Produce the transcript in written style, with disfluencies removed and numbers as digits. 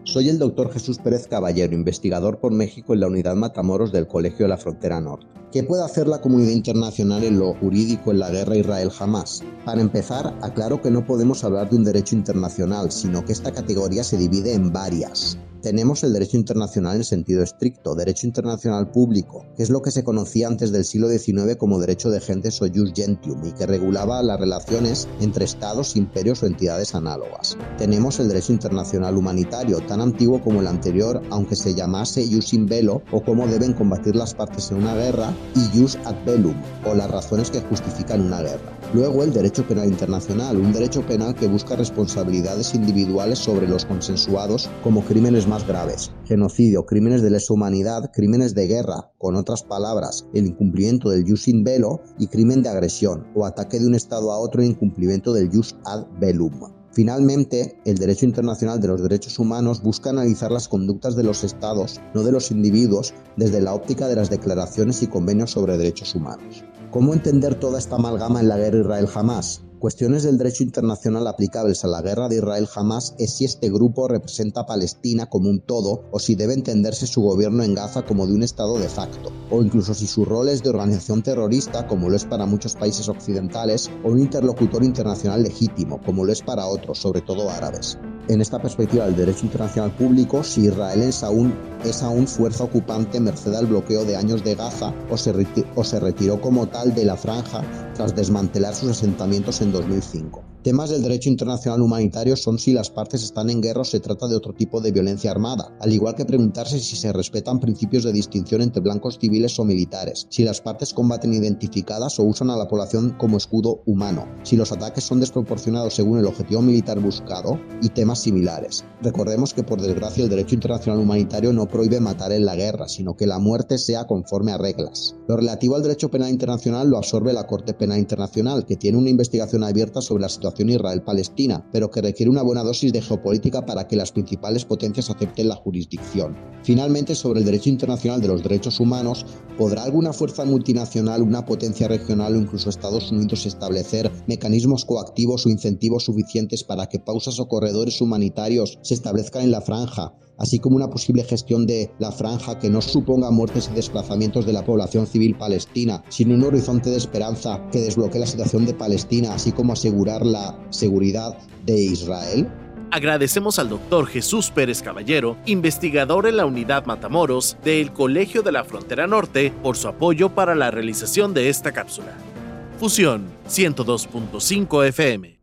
Soy el doctor Jesús Pérez Caballero, investigador por México en la Unidad Matamoros del Colegio de la Frontera Norte. ¿Qué puede hacer la comunidad internacional en lo jurídico en la guerra Israel-Hamás? Para empezar, aclaro que no podemos hablar de un derecho internacional, sino que esta categoría se divide en varias. Tenemos el derecho internacional en sentido estricto, derecho internacional público, que es lo que se conocía antes del siglo XIX como derecho de gentes o jus gentium y que regulaba las relaciones entre estados, imperios o entidades análogas. Tenemos el derecho internacional humanitario, tan antiguo como el anterior, aunque se llamase jus in bello o cómo deben combatir las partes en una guerra, y jus ad bellum, o las razones que justifican una guerra. Luego el derecho penal internacional, un derecho penal que busca responsabilidades individuales sobre los consensuados como crímenes más graves, genocidio, crímenes de lesa humanidad, crímenes de guerra, con otras palabras, el incumplimiento del jus in bello y crimen de agresión o ataque de un estado a otro en incumplimiento del jus ad bellum. Finalmente, el derecho internacional de los derechos humanos busca analizar las conductas de los estados, no de los individuos, desde la óptica de las declaraciones y convenios sobre derechos humanos. ¿Cómo entender toda esta amalgama en la guerra Israel-Hamás? Cuestiones del derecho internacional aplicables a la guerra de Israel-Hamás es si este grupo representa a Palestina como un todo o si debe entenderse su gobierno en Gaza como de un estado de facto, o incluso si su rol es de organización terrorista como lo es para muchos países occidentales o un interlocutor internacional legítimo como lo es para otros, sobre todo árabes. En esta perspectiva del derecho internacional público, si Israel es aún fuerza ocupante merced al bloqueo de años de Gaza o se retiró como tal de la franja tras desmantelar sus asentamientos en 2005. Temas del derecho internacional humanitario son si las partes están en guerra o se trata de otro tipo de violencia armada, al igual que preguntarse si se respetan principios de distinción entre blancos civiles o militares, si las partes combaten identificadas o usan a la población como escudo humano, si los ataques son desproporcionados según el objetivo militar buscado y temas similares. Recordemos que por desgracia el derecho internacional humanitario no prohíbe matar en la guerra, sino que la muerte sea conforme a reglas. Lo relativo al derecho penal internacional lo absorbe la Corte Penal Internacional, que tiene una investigación abierta sobre la situación Israel-Palestina, pero que requiere una buena dosis de geopolítica para que las principales potencias acepten la jurisdicción. Finalmente, sobre el derecho internacional de los derechos humanos, ¿podrá alguna fuerza multinacional, una potencia regional o incluso Estados Unidos establecer mecanismos coactivos o incentivos suficientes para que pausas o corredores humanitarios se establezcan en la franja, así como una posible gestión de la franja que no suponga muertes y desplazamientos de la población civil palestina, sino un horizonte de esperanza que desbloquee la situación de Palestina, así como asegurar la seguridad de Israel? Agradecemos al doctor Jesús Pérez Caballero, investigador en la Unidad Matamoros del Colegio de la Frontera Norte, por su apoyo para la realización de esta cápsula. Fusión 102.5 FM.